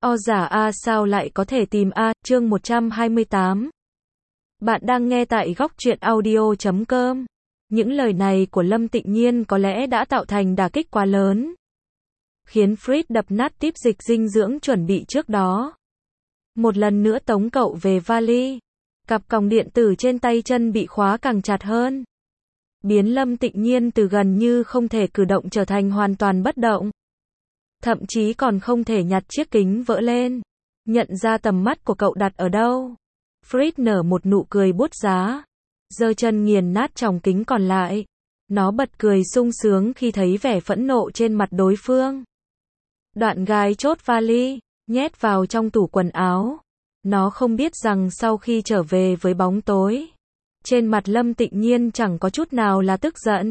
O giả A sao lại có thể tìm A, chương 128. Bạn đang nghe tại góc truyện audio.com. Những lời này của Lâm Tịnh Nhiên có lẽ đã tạo thành đả kích quá lớn, khiến Fritz đập nát tiếp dịch dinh dưỡng chuẩn bị trước đó. Một lần nữa tống cậu về vali. Cặp còng điện tử trên tay chân bị khóa càng chặt hơn, biến Lâm Tịnh Nhiên từ gần như không thể cử động trở thành hoàn toàn bất động. Thậm chí còn không thể nhặt chiếc kính vỡ lên, nhận ra tầm mắt của cậu đặt ở đâu. Fritz nở một nụ cười bút giá, giơ chân nghiền nát tròng kính còn lại. Nó bật cười sung sướng khi thấy vẻ phẫn nộ trên mặt đối phương. Đoạn gái chốt vali, nhét vào trong tủ quần áo. Nó không biết rằng sau khi trở về với bóng tối, trên mặt Lâm Tịnh Nhiên chẳng có chút nào là tức giận.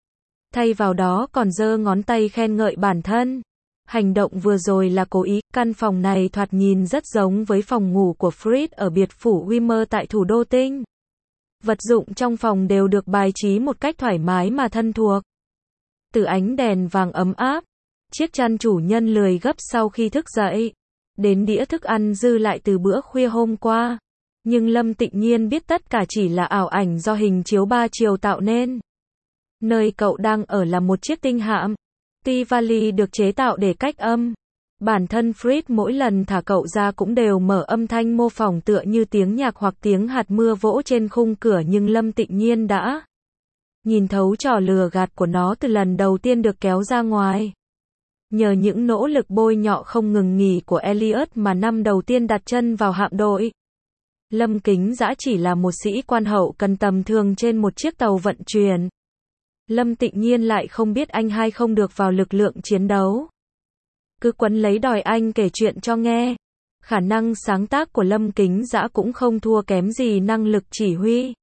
Thay vào đó còn giơ ngón tay khen ngợi bản thân. Hành động vừa rồi là cố ý. Căn phòng này thoạt nhìn rất giống với phòng ngủ của Fritz ở biệt phủ Wimmer tại thủ đô Tinh. Vật dụng trong phòng đều được bài trí một cách thoải mái mà thân thuộc. Từ ánh đèn vàng ấm áp, chiếc chăn chủ nhân lười gấp sau khi thức dậy, đến đĩa thức ăn dư lại từ bữa khuya hôm qua. Nhưng Lâm Tịnh Nhiên biết tất cả chỉ là ảo ảnh do hình chiếu 3 chiều tạo nên. Nơi cậu đang ở là một chiếc tinh hạm. T-vali được chế tạo để cách âm. Bản thân Fritz mỗi lần thả cậu ra cũng đều mở âm thanh mô phỏng tựa như tiếng nhạc hoặc tiếng hạt mưa vỗ trên khung cửa, nhưng Lâm Tịnh Nhiên đã nhìn thấu trò lừa gạt của nó từ lần đầu tiên được kéo ra ngoài. Nhờ những nỗ lực bôi nhọ không ngừng nghỉ của Elliot mà năm đầu tiên đặt chân vào hạm đội, Lâm Kính Dã chỉ là một sĩ quan hậu cần tầm thường trên một chiếc tàu vận chuyển. Lâm Tịnh Nhiên lại không biết anh hay không được vào lực lượng chiến đấu. Cứ quấn lấy đòi anh kể chuyện cho nghe. Khả năng sáng tác của Lâm Kính Dã cũng không thua kém gì năng lực chỉ huy.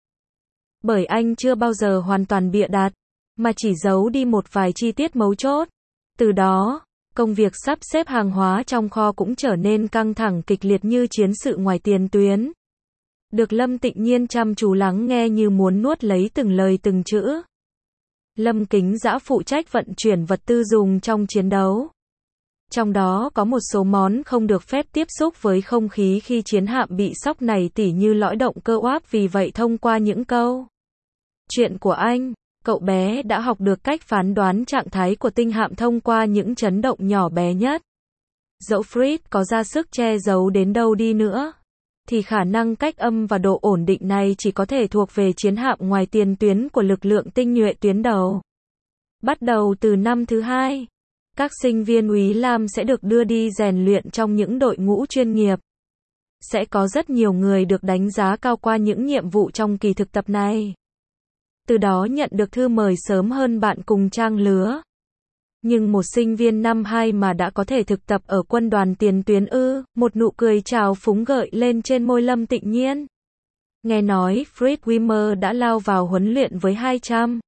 Bởi anh chưa bao giờ hoàn toàn bịa đặt, mà chỉ giấu đi một vài chi tiết mấu chốt. Từ đó, công việc sắp xếp hàng hóa trong kho cũng trở nên căng thẳng kịch liệt như chiến sự ngoài tiền tuyến. Được Lâm Tịnh Nhiên chăm chú lắng nghe như muốn nuốt lấy từng lời từng chữ. Lâm Kính Dã phụ trách vận chuyển vật tư dùng trong chiến đấu. Trong đó có một số món không được phép tiếp xúc với không khí khi chiến hạm bị sóc này, tỉ như lõi động cơ oáp. Vì vậy thông qua những câu chuyện của anh, cậu bé đã học được cách phán đoán trạng thái của tinh hạm thông qua những chấn động nhỏ bé nhất. Dẫu Fritz có ra sức che giấu đến đâu đi nữa, thì khả năng cách âm và độ ổn định này chỉ có thể thuộc về chiến hạm ngoài tiền tuyến của lực lượng tinh nhuệ tuyến đầu. Bắt đầu từ năm thứ 2, các sinh viên úy lam sẽ được đưa đi rèn luyện trong những đội ngũ chuyên nghiệp. Sẽ có rất nhiều người được đánh giá cao qua những nhiệm vụ trong kỳ thực tập này. Từ đó nhận được thư mời sớm hơn bạn cùng trang lứa. Nhưng một sinh viên năm 2 mà đã có thể thực tập ở quân đoàn tiền tuyến ư? Một nụ cười trào phúng gợi lên trên môi Lâm Tịnh Nhiên. Nghe nói Fritz Wimmer đã lao vào huấn luyện với 200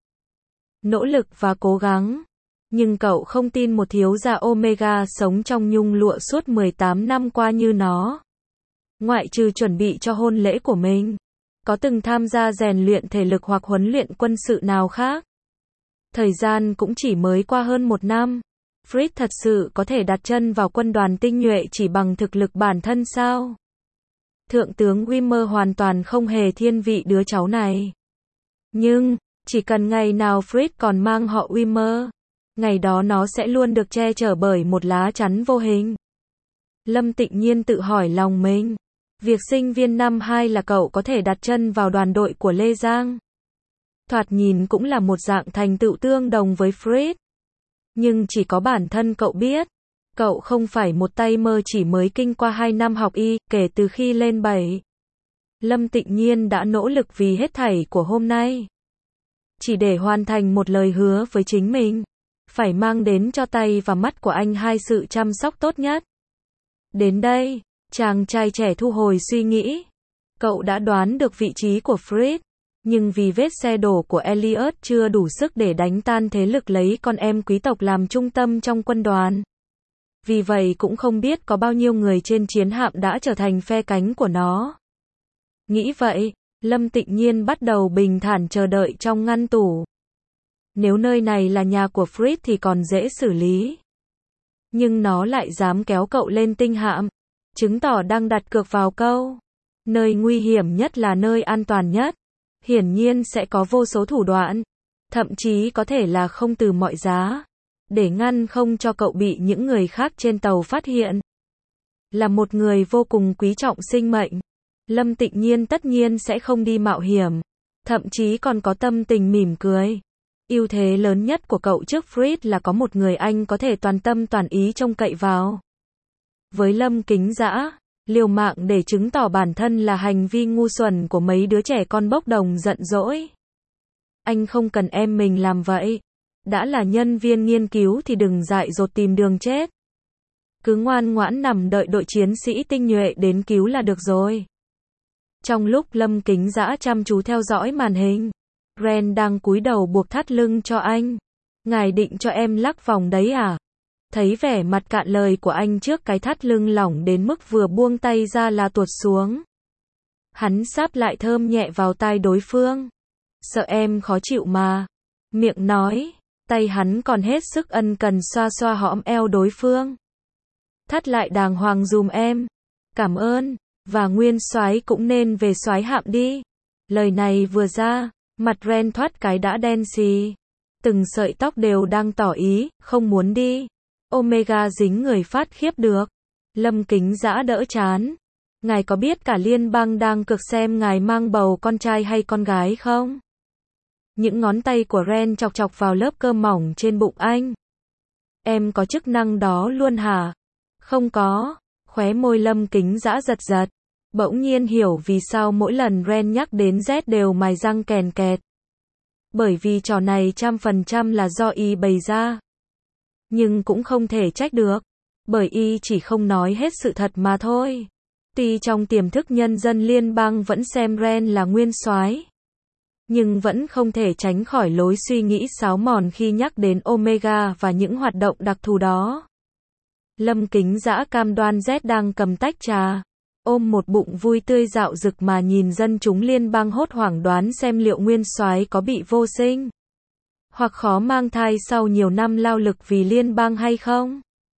nỗ lực và cố gắng. Nhưng cậu không tin một thiếu gia Omega sống trong nhung lụa suốt 18 năm qua như nó, ngoại trừ chuẩn bị cho hôn lễ của mình, có từng tham gia rèn luyện thể lực hoặc huấn luyện quân sự nào khác. Thời gian cũng chỉ mới qua hơn 1 năm. Fritz thật sự có thể đặt chân vào quân đoàn tinh nhuệ chỉ bằng thực lực bản thân sao? Thượng tướng Wimmer hoàn toàn không hề thiên vị đứa cháu này. Nhưng, chỉ cần ngày nào Fritz còn mang họ Wimmer, ngày đó nó sẽ luôn được che chở bởi một lá chắn vô hình. Lâm Tịnh Nhiên tự hỏi lòng mình. Việc sinh viên năm 2 là cậu có thể đặt chân vào đoàn đội của Lê Giang, thoạt nhìn cũng là một dạng thành tựu tương đồng với Fritz. Nhưng chỉ có bản thân cậu biết, cậu không phải một tay mơ chỉ mới kinh qua 2 năm học y. Kể từ khi lên 7, Lâm Tịnh Nhiên đã nỗ lực vì hết thảy của hôm nay, chỉ để hoàn thành một lời hứa với chính mình, phải mang đến cho tay và mắt của anh hai sự chăm sóc tốt nhất. Đến đây, chàng trai trẻ thu hồi suy nghĩ. Cậu đã đoán được vị trí của Fritz, nhưng vì vết xe đổ của Elliot chưa đủ sức để đánh tan thế lực lấy con em quý tộc làm trung tâm trong quân đoàn. Vì vậy cũng không biết có bao nhiêu người trên chiến hạm đã trở thành phe cánh của nó. Nghĩ vậy, Lâm Tịnh Nhiên bắt đầu bình thản chờ đợi trong ngăn tủ. Nếu nơi này là nhà của Fritz thì còn dễ xử lý. Nhưng nó lại dám kéo cậu lên tinh hạm, chứng tỏ đang đặt cược vào câu. Nơi nguy hiểm nhất là nơi an toàn nhất. Hiển nhiên sẽ có vô số thủ đoạn, thậm chí có thể là không từ mọi giá, để ngăn không cho cậu bị những người khác trên tàu phát hiện. Là một người vô cùng quý trọng sinh mệnh, Lâm Tịnh Nhiên tất nhiên sẽ không đi mạo hiểm, thậm chí còn có tâm tình mỉm cười. Ưu thế lớn nhất của cậu trước Fritz là có một người anh có thể toàn tâm toàn ý trông cậy vào. Với Lâm Kính Dã, liều mạng để chứng tỏ bản thân là hành vi ngu xuẩn của mấy đứa trẻ con bốc đồng giận dỗi. Anh không cần em mình làm vậy. Đã là nhân viên nghiên cứu thì đừng dại dột tìm đường chết. Cứ ngoan ngoãn nằm đợi đội chiến sĩ tinh nhuệ đến cứu là được rồi. Trong lúc Lâm Kính Dã chăm chú theo dõi màn hình, Ren đang cúi đầu buộc thắt lưng cho anh. Ngài định cho em lắc vòng đấy à? Thấy vẻ mặt cạn lời của anh trước cái thắt lưng lỏng đến mức vừa buông tay ra là tuột xuống. Hắn sáp lại thơm nhẹ vào tai đối phương. Sợ em khó chịu mà. Miệng nói, tay hắn còn hết sức ân cần xoa xoa hõm eo đối phương. Thắt lại đàng hoàng dùm em. Cảm ơn, và nguyên soái cũng nên về soái hạm đi. Lời này vừa ra, mặt Ren thoát cái đã đen xì. Từng sợi tóc đều đang tỏ ý, không muốn đi. Omega dính người phát khiếp được. Lâm Kính Dã đỡ chán. Ngài có biết cả liên bang đang cược xem ngài mang bầu con trai hay con gái không? Những ngón tay của Ren chọc chọc vào lớp cơ mỏng trên bụng anh. Em có chức năng đó luôn hả? Không có. Khóe môi Lâm Kính Dã giật giật. Bỗng nhiên hiểu vì sao mỗi lần Ren nhắc đến Z đều mài răng kèn kẹt. Bởi vì trò này 100% là do y bày ra. Nhưng cũng không thể trách được. Bởi y chỉ không nói hết sự thật mà thôi. Tuy trong tiềm thức nhân dân liên bang vẫn xem Ren là nguyên soái, nhưng vẫn không thể tránh khỏi lối suy nghĩ xáo mòn khi nhắc đến Omega và những hoạt động đặc thù đó. Lâm Kính Dã cam đoan Z đang cầm tách trà, ôm một bụng vui tươi dạo dực mà nhìn dân chúng liên bang hốt hoảng đoán xem liệu nguyên soái có bị vô sinh, hoặc khó mang thai sau nhiều năm lao lực vì liên bang hay không.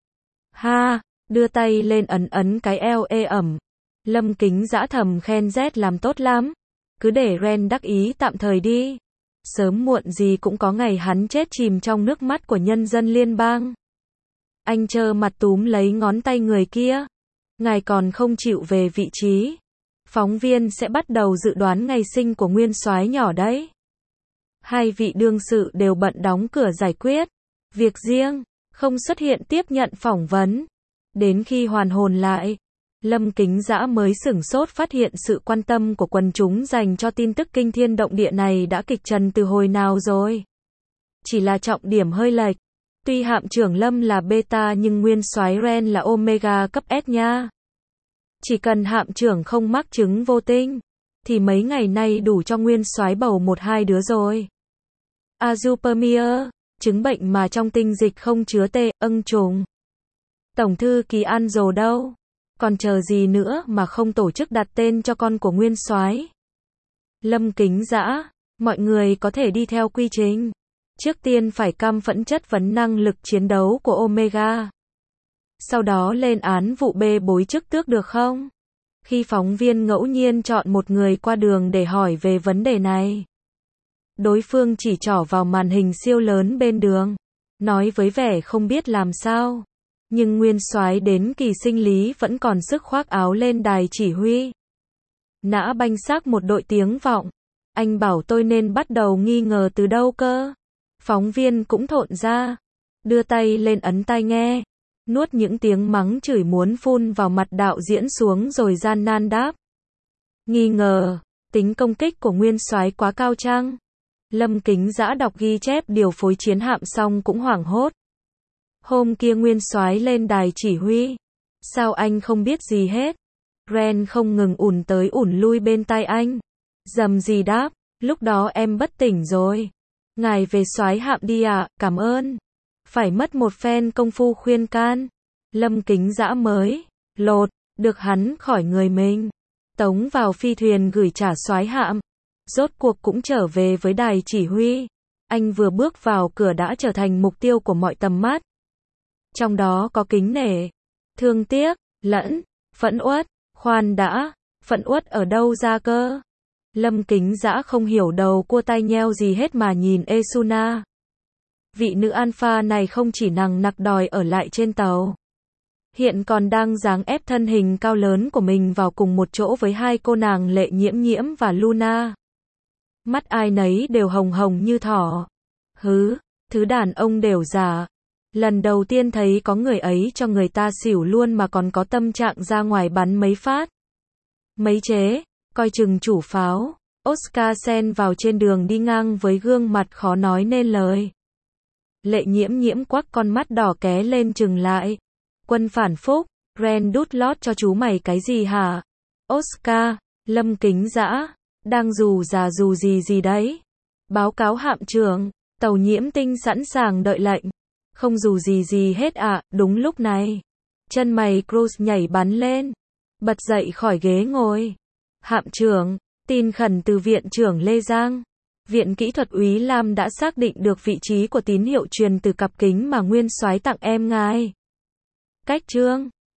Ha, đưa tay lên ấn ấn cái eo ê ẩm. Lâm Kính Dã thầm khen Z làm tốt lắm. Cứ để Ren đắc ý tạm thời đi. Sớm muộn gì cũng có ngày hắn chết chìm trong nước mắt của nhân dân liên bang. Anh trơ mặt túm lấy ngón tay người kia. Ngài còn không chịu về vị trí. Phóng viên sẽ bắt đầu dự đoán ngày sinh của nguyên soái nhỏ đấy. Hai vị đương sự đều bận đóng cửa giải quyết việc riêng, không xuất hiện tiếp nhận phỏng vấn. Đến khi hoàn hồn lại, Lâm Kính Dã mới sửng sốt phát hiện sự quan tâm của quần chúng dành cho tin tức kinh thiên động địa này đã kịch trần từ hồi nào rồi. Chỉ là trọng điểm hơi lệch. Tuy hạm trưởng Lâm là beta nhưng nguyên soái Ren là omega cấp S nha. Chỉ cần hạm trưởng không mắc chứng vô tinh, thì mấy ngày nay đủ cho nguyên soái bầu 1-2 đứa rồi. Azupermia, chứng bệnh mà trong tinh dịch không chứa âng trùng. Tổng thư ký Angel đâu? Còn chờ gì nữa mà không tổ chức đặt tên cho con của nguyên soái? Lâm Kính Dã, mọi người có thể đi theo quy trình. Trước tiên phải cam phẫn chất vấn năng lực chiến đấu của Omega. Sau đó lên án vụ bê bối chức tước được không? Khi phóng viên ngẫu nhiên chọn một người qua đường để hỏi về vấn đề này, đối phương chỉ trỏ vào màn hình siêu lớn bên đường, nói với vẻ không biết làm sao. Nhưng nguyên soái đến kỳ sinh lý vẫn còn sức khoác áo lên đài chỉ huy. Nã banh xác một đội tiếng vọng. Anh bảo tôi nên bắt đầu nghi ngờ từ đâu cơ? Phóng viên cũng thộn ra. Đưa tay lên ấn tai nghe. Nuốt những tiếng mắng chửi muốn phun vào mặt đạo diễn xuống rồi gian nan đáp. Nghi ngờ, tính công kích của nguyên soái quá cao chăng? Lâm Kính Dã đọc ghi chép điều phối chiến hạm xong cũng hoảng hốt. Hôm kia nguyên soái lên đài chỉ huy. Sao anh không biết gì hết? Ren không ngừng ủn tới ủn lui bên tai anh. Dầm gì đáp, lúc đó em bất tỉnh rồi. Ngài về soái hạm đi ạ, cảm ơn. Phải mất một phen công phu khuyên can. Lâm Kính Dã mới lột được hắn khỏi người mình, tống vào phi thuyền gửi trả soái hạm. Rốt cuộc cũng trở về với đài chỉ huy. Anh vừa bước vào cửa đã trở thành mục tiêu của mọi tầm mắt. Trong đó có kính nể, thương tiếc, lẫn, phẫn uất. Khoan đã, phẫn uất ở đâu ra cơ? Lâm Kính Dã không hiểu đầu cua tai nheo gì hết mà nhìn Esuna. Vị nữ alpha này không chỉ nằng nặc đòi ở lại trên tàu, hiện còn đang giáng ép thân hình cao lớn của mình vào cùng một chỗ với hai cô nàng Lệ Nhiễm Nhiễm và Luna. Mắt ai nấy đều hồng hồng như thỏ. Hứ, thứ đàn ông đều giả. Lần đầu tiên thấy có người ấy cho người ta xỉu luôn mà còn có tâm trạng ra ngoài bắn mấy phát. Mấy chế, coi chừng chủ pháo. Oscar xen vào trên đường đi ngang với gương mặt khó nói nên lời. Lệ Nhiễm Nhiễm quắc con mắt đỏ ké lên chừng lại. Quân phản phúc, Ren đút lót cho chú mày cái gì hả? Oscar, Lâm Kính Dã, đang dù gì đấy? Báo cáo hạm trưởng, tàu Nhiễm Tinh sẵn sàng đợi lệnh. Không dù gì hết ạ. Đúng lúc này, chân mày Cruz nhảy bắn lên, bật dậy khỏi ghế ngồi. Hạm trưởng, tin khẩn từ viện trưởng Lê Giang. Viện Kỹ thuật Úy Lam đã xác định được vị trí của tín hiệu truyền từ cặp kính mà Nguyên Soái tặng em ngài. Cách chương